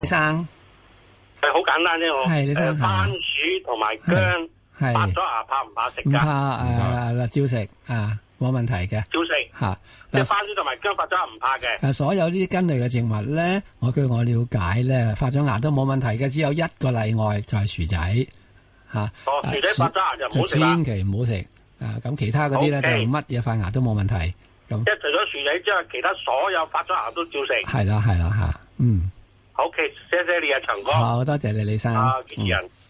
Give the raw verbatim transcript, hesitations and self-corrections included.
李生係好簡單啫，我係李生， 番薯同埋薑發咗牙怕唔怕食噶？ 唔怕誒，照食啊，冇問題嘅。 照食吓， 即係番薯同埋薑發咗牙唔怕嘅。 誒，所有呢啲根類嘅植物咧，我據我了解咧，發咗牙都冇問題嘅，只有一個例外就係薯仔吓。 哦，薯仔發咗牙就唔好食啦。 千祈唔好食啊！咁其他嗰啲咧就乜嘢發牙都冇問題。咁即係除咗薯仔之外，其他所有發咗牙都照食。 係啦係啦吓，嗯。 好嘅，謝謝你啊，長哥。 好多謝你，李生。 啊，主持人。